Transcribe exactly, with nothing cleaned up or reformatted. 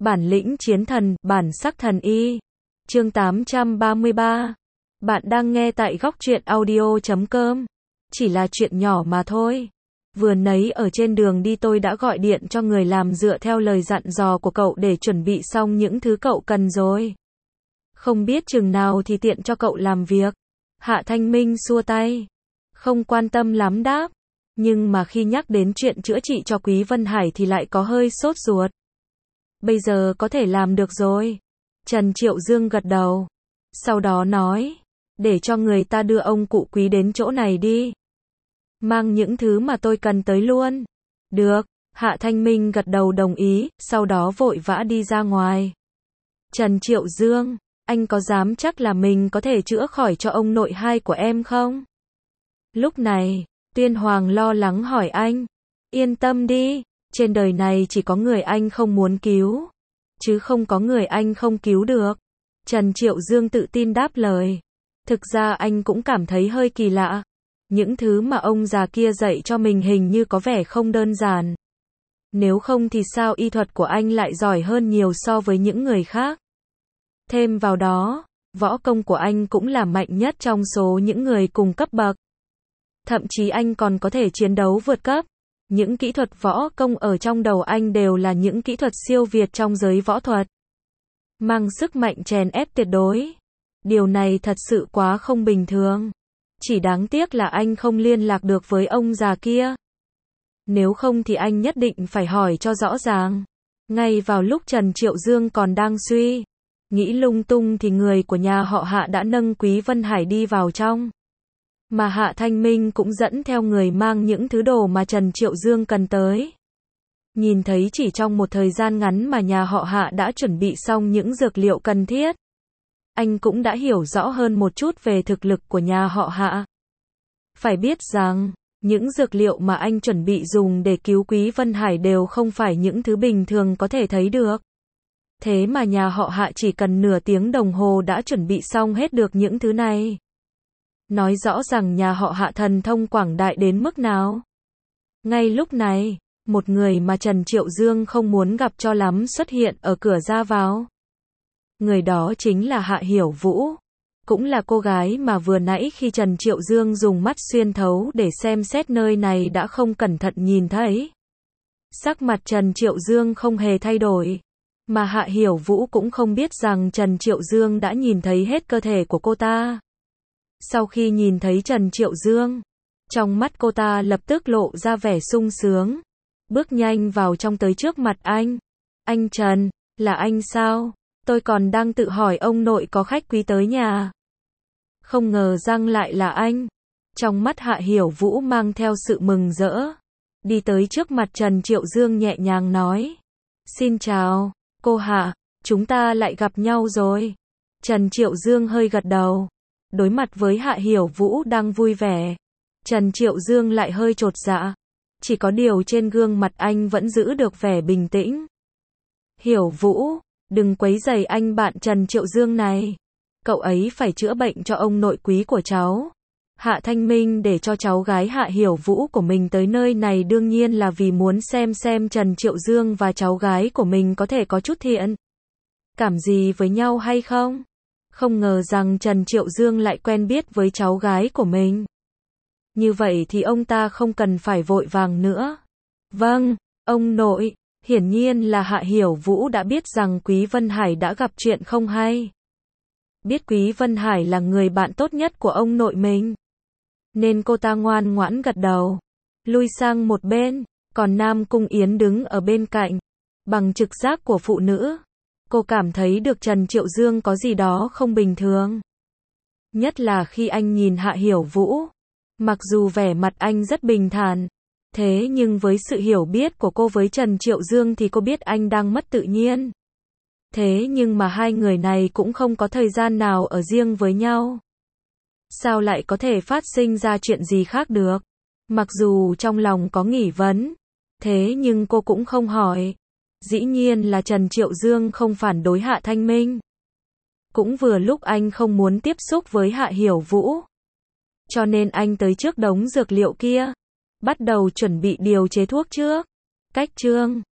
Bản lĩnh chiến thần, bản sắc thần y. Chương tám trăm ba mươi ba. Bạn đang nghe tại góc truyện audio chấm com. Chỉ là chuyện nhỏ mà thôi. Vừa nãy ở trên đường đi tôi đã gọi điện cho người làm dựa theo lời dặn dò của cậu để chuẩn bị xong những thứ cậu cần rồi. Không biết chừng nào thì tiện cho cậu làm việc. Hạ Thanh Minh xua tay. Không quan tâm lắm đáp. Nhưng mà khi nhắc đến chuyện chữa trị cho Quý Vân Hải thì lại có hơi sốt ruột. Bây giờ có thể làm được rồi. Trần Triệu Dương gật đầu. Sau đó nói. Để cho người ta đưa ông cụ Quý đến chỗ này đi. Mang những thứ mà tôi cần tới luôn. Được. Hạ Thanh Minh gật đầu đồng ý, sau đó vội vã đi ra ngoài. Trần Triệu Dương, anh có dám chắc là mình có thể chữa khỏi cho ông nội hai của em không? Lúc này, Tuyên Hoàng lo lắng hỏi anh. Yên tâm đi, trên đời này chỉ có người anh không muốn cứu, chứ không có người anh không cứu được. Trần Triệu Dương tự tin đáp lời. Thực ra anh cũng cảm thấy hơi kỳ lạ. Những thứ mà ông già kia dạy cho mình hình như có vẻ không đơn giản. Nếu không thì sao y thuật của anh lại giỏi hơn nhiều so với những người khác. Thêm vào đó, võ công của anh cũng là mạnh nhất trong số những người cùng cấp bậc. Thậm chí anh còn có thể chiến đấu vượt cấp. Những kỹ thuật võ công ở trong đầu anh đều là những kỹ thuật siêu việt trong giới võ thuật. Mang sức mạnh chèn ép tuyệt đối. Điều này thật sự quá không bình thường. Chỉ đáng tiếc là anh không liên lạc được với ông già kia. Nếu không thì anh nhất định phải hỏi cho rõ ràng. Ngay vào lúc Trần Triệu Dương còn đang suy nghĩ lung tung thì người của nhà họ Hạ đã nâng Quý Vân Hải đi vào trong. Mà Hạ Thanh Minh cũng dẫn theo người mang những thứ đồ mà Trần Triệu Dương cần tới. Nhìn thấy chỉ trong một thời gian ngắn mà nhà họ Hạ đã chuẩn bị xong những dược liệu cần thiết. Anh cũng đã hiểu rõ hơn một chút về thực lực của nhà họ Hạ. Phải biết rằng, những dược liệu mà anh chuẩn bị dùng để cứu Quý Vân Hải đều không phải những thứ bình thường có thể thấy được. Thế mà nhà họ Hạ chỉ cần nửa tiếng đồng hồ đã chuẩn bị xong hết được những thứ này. Nói rõ rằng nhà họ Hạ thần thông quảng đại đến mức nào. Ngay lúc này, một người mà Trần Triệu Dương không muốn gặp cho lắm xuất hiện ở cửa ra vào. Người đó chính là Hạ Hiểu Vũ. Cũng là cô gái mà vừa nãy khi Trần Triệu Dương dùng mắt xuyên thấu để xem xét nơi này đã không cẩn thận nhìn thấy. Sắc mặt Trần Triệu Dương không hề thay đổi. Mà Hạ Hiểu Vũ cũng không biết rằng Trần Triệu Dương đã nhìn thấy hết cơ thể của cô ta. Sau khi nhìn thấy Trần Triệu Dương, trong mắt cô ta lập tức lộ ra vẻ sung sướng. Bước nhanh vào trong tới trước mặt anh. Anh Trần, là anh sao? Tôi còn đang tự hỏi ông nội có khách quý tới nhà. Không ngờ rằng lại là anh. Trong mắt Hạ Hiểu Vũ mang theo sự mừng rỡ. Đi tới trước mặt Trần Triệu Dương nhẹ nhàng nói. Xin chào, cô Hạ, chúng ta lại gặp nhau rồi. Trần Triệu Dương hơi gật đầu. Đối mặt với Hạ Hiểu Vũ đang vui vẻ. Trần Triệu Dương lại hơi chột dạ. Chỉ có điều trên gương mặt anh vẫn giữ được vẻ bình tĩnh. Hiểu Vũ, đừng quấy rầy anh bạn Trần Triệu Dương này. Cậu ấy phải chữa bệnh cho ông nội quý của cháu. Hạ Thanh Minh để cho cháu gái Hạ Hiểu Vũ của mình tới nơi này đương nhiên là vì muốn xem xem Trần Triệu Dương và cháu gái của mình có thể có chút thiện cảm gì với nhau hay không. Không ngờ rằng Trần Triệu Dương lại quen biết với cháu gái của mình. Như vậy thì ông ta không cần phải vội vàng nữa. Vâng, ông nội. Hiển nhiên là Hạ Hiểu Vũ đã biết rằng Quý Vân Hải đã gặp chuyện không hay. Biết Quý Vân Hải là người bạn tốt nhất của ông nội mình. Nên cô ta ngoan ngoãn gật đầu. Lui sang một bên. Còn Nam Cung Yến đứng ở bên cạnh. Bằng trực giác của phụ nữ. Cô cảm thấy được Trần Triệu Dương có gì đó không bình thường. Nhất là khi anh nhìn Hạ Hiểu Vũ. Mặc dù vẻ mặt anh rất bình thản. Thế nhưng với sự hiểu biết của cô với Trần Triệu Dương thì cô biết anh đang mất tự nhiên. Thế nhưng mà hai người này cũng không có thời gian nào ở riêng với nhau. Sao lại có thể phát sinh ra chuyện gì khác được? Mặc dù trong lòng có nghi vấn. Thế nhưng cô cũng không hỏi. Dĩ nhiên là Trần Triệu Dương không phản đối Hạ Thanh Minh. Cũng vừa lúc anh không muốn tiếp xúc với Hạ Hiểu Vũ. Cho nên anh tới trước đống dược liệu kia. Bắt đầu chuẩn bị điều chế thuốc trước. Cách chương